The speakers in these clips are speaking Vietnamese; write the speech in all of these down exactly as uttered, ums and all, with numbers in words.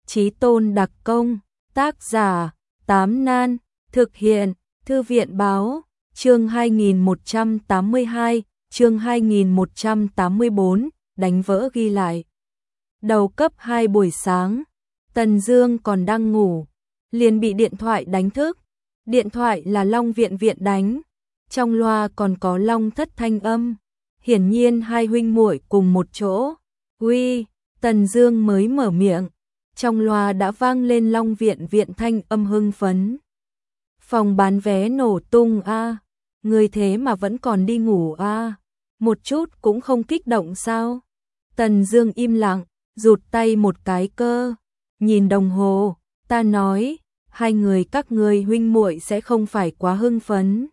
Chí tôn đặc công, tác giả, Tám Nan, thực hiện, Thư viện báo, chương hai nghìn một trăm tám mươi hai, chương hai nghìn một trăm tám mươi bốn, đánh vỡ ghi lại. Đầu cấp hai buổi sáng, Tần Dương còn đang ngủ, liền bị điện thoại đánh thức. Điện thoại là Long Viện Viện đánh, trong loa còn có Long Thất thanh âm. Hiển nhiên hai huynh muội cùng một chỗ. "Uy." Tần Dương mới mở miệng, trong loa đã vang lên Long Viện Viện thanh âm hưng phấn. "Phòng bán vé nổ tung a, à? Người thế mà vẫn còn đi ngủ a, à? Một chút cũng không kích động sao?" Tần Dương im lặng, rụt tay một cái cơ, nhìn đồng hồ, "Ta nói, hai người các ngươi huynh muội sẽ không phải quá hưng phấn.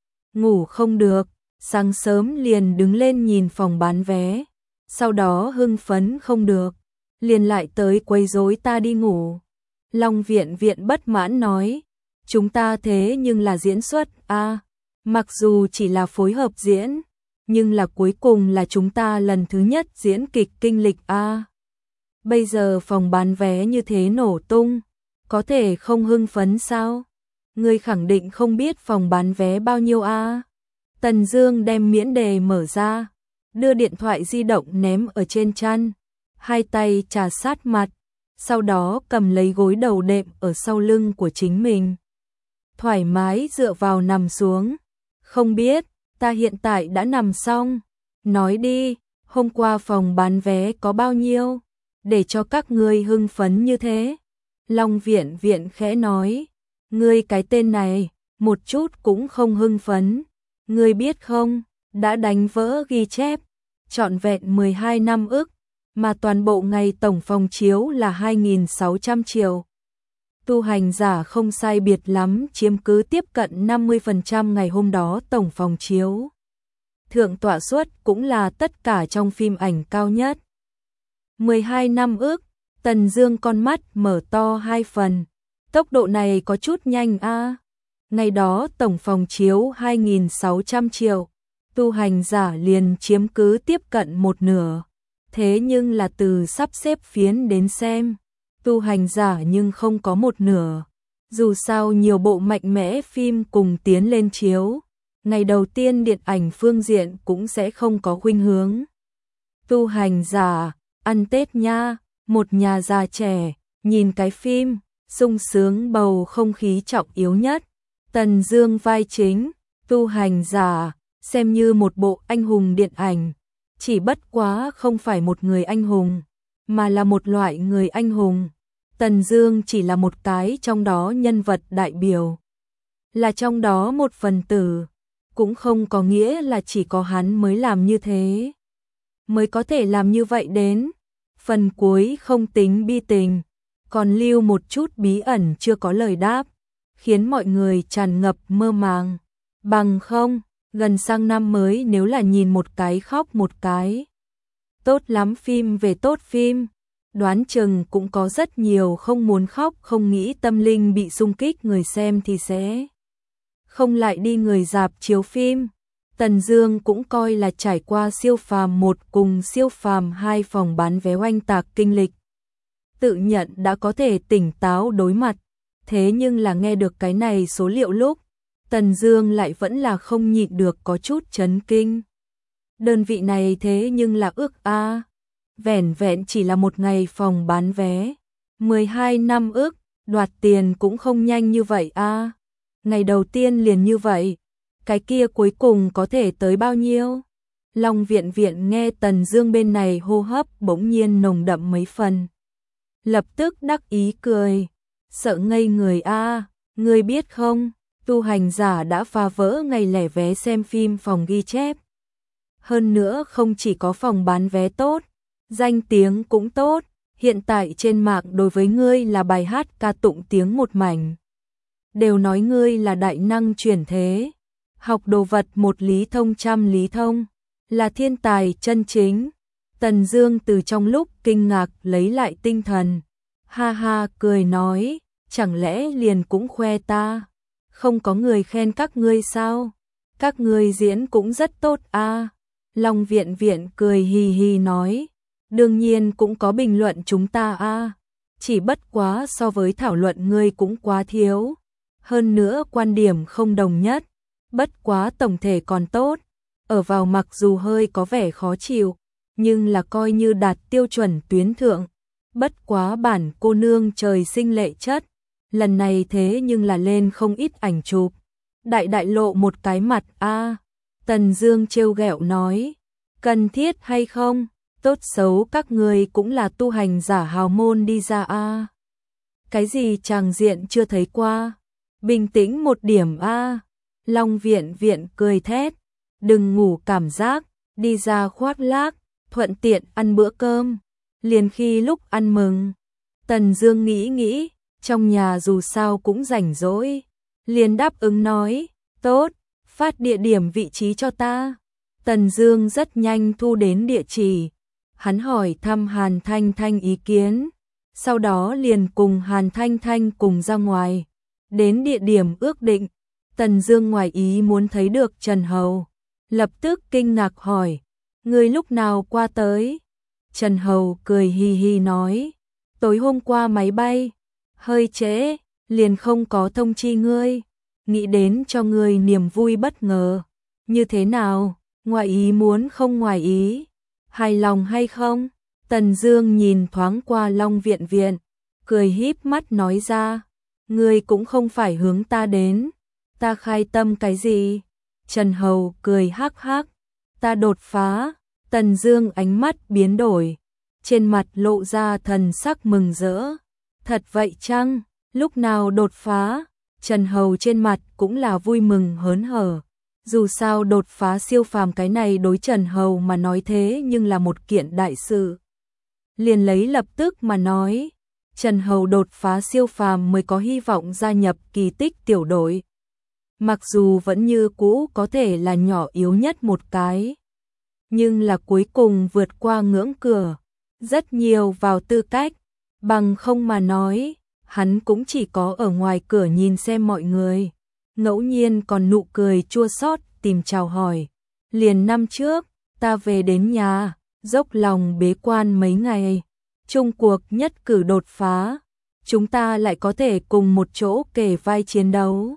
Ngủ không được, sáng sớm liền đứng lên nhìn phòng bán vé, sau đó hưng phấn không được, liền lại tới quấy rối ta đi ngủ." Long Viện Viện bất mãn nói, "Chúng ta thế nhưng là diễn xuất a, à, mặc dù chỉ là phối hợp diễn, nhưng là cuối cùng là chúng ta lần thứ nhất diễn kịch kinh lịch a. À. Bây giờ phòng bán vé như thế nổ tung, có thể không hưng phấn sao? Ngươi khẳng định không biết phòng bán vé bao nhiêu a." À? Tần Dương đem miễn đề mở ra, đưa điện thoại di động ném ở trên chăn, hai tay chà sát mặt, sau đó cầm lấy gối đầu đệm ở sau lưng của chính mình. Thoải mái dựa vào nằm xuống. "Không biết, ta hiện tại đã nằm xong. Nói đi, hôm qua phòng bán vé có bao nhiêu, để cho các ngươi hưng phấn như thế?" Long Viện Viện khẽ nói, "Ngươi cái tên này, một chút cũng không hưng phấn. Ngươi biết không, đã đánh vỡ ghi chép, trọn vẹn mười hai năm ức, mà toàn bộ ngày tổng phòng chiếu là hai nghìn sáu trăm triệu. Tu hành giả không sai biệt lắm chiếm cứ tiếp cận năm mươi phần trăm ngày hôm đó tổng phòng chiếu. Thượng tọa suất cũng là tất cả trong phim ảnh cao nhất. mười hai năm ức." Tần Dương con mắt mở to hai phần. Tốc độ này có chút nhanh a. À. Ngày đó tổng phòng chiếu hai nghìn sáu trăm triệu, tu hành giả liền chiếm cứ tiếp cận một nửa. Thế nhưng là từ sắp xếp phiến đến xem, tu hành giả nhưng không có một nửa. Dù sao nhiều bộ mạnh mẽ phim cùng tiến lên chiếu, ngày đầu tiên điện ảnh phương diện cũng sẽ không có khuynh hướng. Tu hành giả, ăn Tết nha, một nhà già trẻ, nhìn cái phim, sung sướng bầu không khí trọng yếu nhất. Tần Dương vai chính, tu hành giả, xem như một bộ anh hùng điện ảnh. Chỉ bất quá không phải một người anh hùng, mà là một loại người anh hùng. Tần Dương chỉ là một cái trong đó nhân vật đại biểu, là trong đó một phần tử, cũng không có nghĩa là chỉ có hắn mới làm như thế, mới có thể làm như vậy đến. Phần cuối không tính bi tình, còn lưu một chút bí ẩn chưa có lời đáp, khiến mọi người tràn ngập mơ màng. Bằng không, gần sang năm mới nếu là nhìn một cái khóc một cái. Tốt lắm phim về tốt phim, đoán chừng cũng có rất nhiều không muốn khóc không nghĩ tâm linh bị xung kích người xem thì sẽ không lại đi người rạp chiếu phim. Tần Dương cũng coi là trải qua siêu phàm một cùng siêu phàm hai phòng bán vé oanh tạc kinh lịch. Tự nhận đã có thể tỉnh táo đối mặt, thế nhưng là nghe được cái này số liệu lúc, Tần Dương lại vẫn là không nhịn được có chút chấn kinh. Đơn vị này thế nhưng là ước a, à. Vẻn vẹn chỉ là một ngày phòng bán vé, mười hai năm ước, đoạt tiền cũng không nhanh như vậy a. À. Ngày đầu tiên liền như vậy, cái kia cuối cùng có thể tới bao nhiêu? Long Viện Viện nghe Tần Dương bên này hô hấp bỗng nhiên nồng đậm mấy phần, lập tức đắc ý cười, sợ ngây người a, à. Ngươi biết không, tu hành giả đã phá vỡ ngày lẻ vé xem phim phòng ghi chép. Hơn nữa không chỉ có phòng bán vé tốt, danh tiếng cũng tốt, hiện tại trên mạng đối với ngươi là bài hát ca tụng tiếng một mảnh. Đều nói ngươi là đại năng chuyển thế, học đồ vật một lý thông trăm lý thông, là thiên tài chân chính. Tần Dương từ trong lúc kinh ngạc lấy lại tinh thần, ha ha cười nói, chẳng lẽ liền cũng khoe ta? Không có người khen các ngươi sao? Các ngươi diễn cũng rất tốt a. À. Long Viện Viện cười hì hì nói, đương nhiên cũng có bình luận chúng ta a. À. chỉ bất quá so với thảo luận ngươi cũng quá thiếu. Hơn nữa quan điểm không đồng nhất, bất quá tổng thể còn tốt. Ở vào mặc dù hơi có vẻ khó chịu, nhưng là coi như đạt tiêu chuẩn tuyến thượng. Bất quá bản cô nương trời sinh lệ chất, lần này thế nhưng là lên không ít ảnh chụp. Đại đại lộ một cái mặt a. Tần Dương trêu ghẹo nói, cần thiết hay không? Tốt xấu các người cũng là tu hành giả hào môn đi ra a. Cái gì tràng diện chưa thấy qua? Bình tĩnh một điểm a. Long Viện Viện cười thét, đừng ngủ cảm giác, đi ra khoác lác, thuận tiện ăn bữa cơm, liền khi lúc ăn mừng. Tần Dương nghĩ nghĩ, trong nhà dù sao cũng rảnh rỗi, liền đáp ứng nói, tốt, phát địa điểm vị trí cho ta. Tần Dương rất nhanh thu đến địa chỉ, hắn hỏi thăm Hàn Thanh Thanh ý kiến, sau đó liền cùng Hàn Thanh Thanh cùng ra ngoài, đến địa điểm ước định. Tần Dương ngoài ý muốn thấy được Trần Hầu, lập tức kinh ngạc hỏi, ngươi lúc nào qua tới? Trần Hầu cười hi hi nói, tối hôm qua máy bay hơi trễ, liền không có thông chi ngươi, nghĩ đến cho ngươi niềm vui bất ngờ. Như thế nào, ngoài ý muốn không ngoài ý, hài lòng hay không? Tần Dương nhìn thoáng qua Long Viện Viện, cười híp mắt nói ra, ngươi cũng không phải hướng ta đến, ta khai tâm cái gì? Trần Hầu cười hắc hắc, ta đột phá. Tần Dương ánh mắt biến đổi, trên mặt lộ ra thần sắc mừng rỡ. Thật vậy chăng? Lúc nào đột phá? Trần Hầu trên mặt cũng là vui mừng hớn hở. Dù sao đột phá siêu phàm cái này đối Trần Hầu mà nói thế nhưng là một kiện đại sự. Liền lấy lập tức mà nói, Trần Hầu đột phá siêu phàm mới có hy vọng gia nhập kỳ tích tiểu đội. Mặc dù vẫn như cũ có thể là nhỏ yếu nhất một cái, nhưng là cuối cùng vượt qua ngưỡng cửa, rất nhiều vào tư cách, bằng không mà nói, hắn cũng chỉ có ở ngoài cửa nhìn xem mọi người, ngẫu nhiên còn nụ cười chua xót tìm chào hỏi. Liền năm trước, ta về đến nhà, dốc lòng bế quan mấy ngày, chung cuộc nhất cử đột phá, chúng ta lại có thể cùng một chỗ kề vai chiến đấu.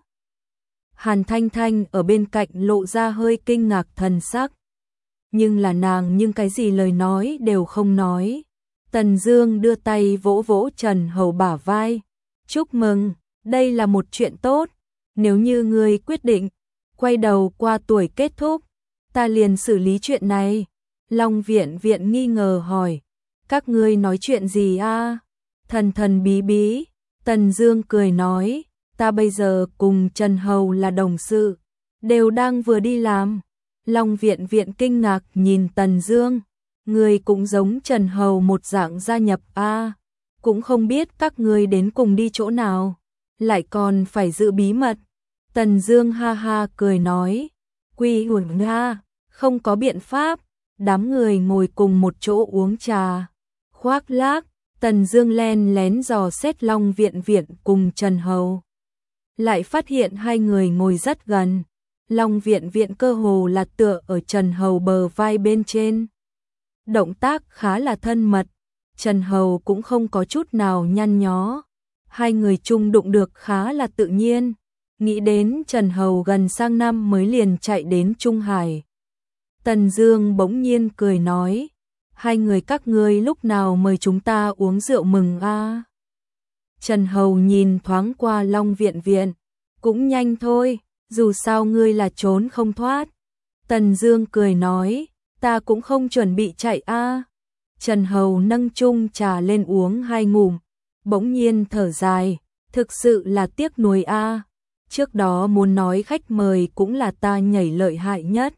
Hàn Thanh Thanh ở bên cạnh lộ ra hơi kinh ngạc thần sắc, nhưng là nàng nhưng cái gì lời nói đều không nói. Tần Dương đưa tay vỗ vỗ Trần Hầu bả vai, chúc mừng, đây là một chuyện tốt, nếu như ngươi quyết định quay đầu qua tuổi kết thúc, ta liền xử lý chuyện này. Long Viện Viện nghi ngờ hỏi, các ngươi nói chuyện gì a? Thần thần bí bí. Tần Dương cười nói, ta bây giờ cùng Trần Hầu là đồng sự, đều đang vừa đi làm. Long Viện Viện kinh ngạc nhìn Tần Dương, người cũng giống Trần Hầu một dạng gia nhập a, cũng không biết các ngươi đến cùng đi chỗ nào, lại còn phải giữ bí mật. Tần Dương ha ha cười nói, quy hưởng nga, không có biện pháp. Đám người ngồi cùng một chỗ uống trà, khoác lác. Tần Dương len lén dò xét Long Viện Viện cùng Trần Hầu, lại phát hiện hai người ngồi rất gần. Long Viện Viện cơ hồ là tựa ở Trần Hầu bờ vai bên trên, động tác khá là thân mật. Trần Hầu cũng không có chút nào nhăn nhó, hai người chung đụng được khá là tự nhiên. Nghĩ đến Trần Hầu gần sang năm mới liền chạy đến Trung Hải, Tần Dương bỗng nhiên cười nói, hai người các ngươi lúc nào mời chúng ta uống rượu mừng a? Trần Hầu nhìn thoáng qua Long Viện Viện, cũng nhanh thôi, dù sao ngươi là trốn không thoát. Tần Dương cười nói, ta cũng không chuẩn bị chạy a. Trần Hầu nâng chung trà lên uống hai ngụm, bỗng nhiên thở dài, thực sự là tiếc nuối a. Trước đó muốn nói khách mời cũng là ta nhảy lợi hại nhất.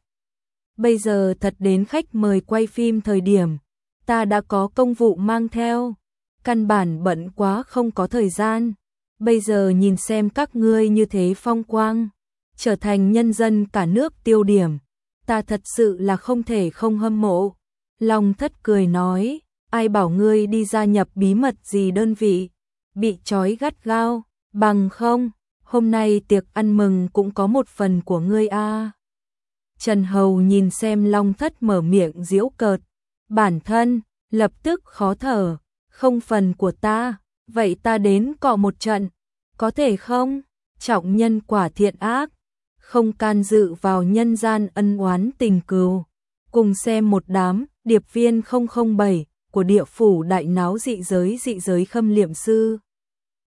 Bây giờ thật đến khách mời quay phim thời điểm, ta đã có công vụ mang theo, căn bản bận quá không có thời gian. Bây giờ nhìn xem các ngươi như thế phong quang, trở thành nhân dân cả nước tiêu điểm, ta thật sự là không thể không hâm mộ. Long Thất cười nói, ai bảo ngươi đi gia nhập bí mật gì đơn vị, bị trói gắt gao, bằng không, hôm nay tiệc ăn mừng cũng có một phần của ngươi a. Trần Hầu nhìn xem Long Thất mở miệng giễu cợt, bản thân lập tức khó thở, không phần của ta, vậy ta đến cọ một trận, có thể không? Trọng nhân quả thiện ác, không can dự vào nhân gian ân oán tình cừu. Cùng xem một đám điệp viên không không bảy của địa phủ đại náo dị giới dị giới Khâm Liệm Sư.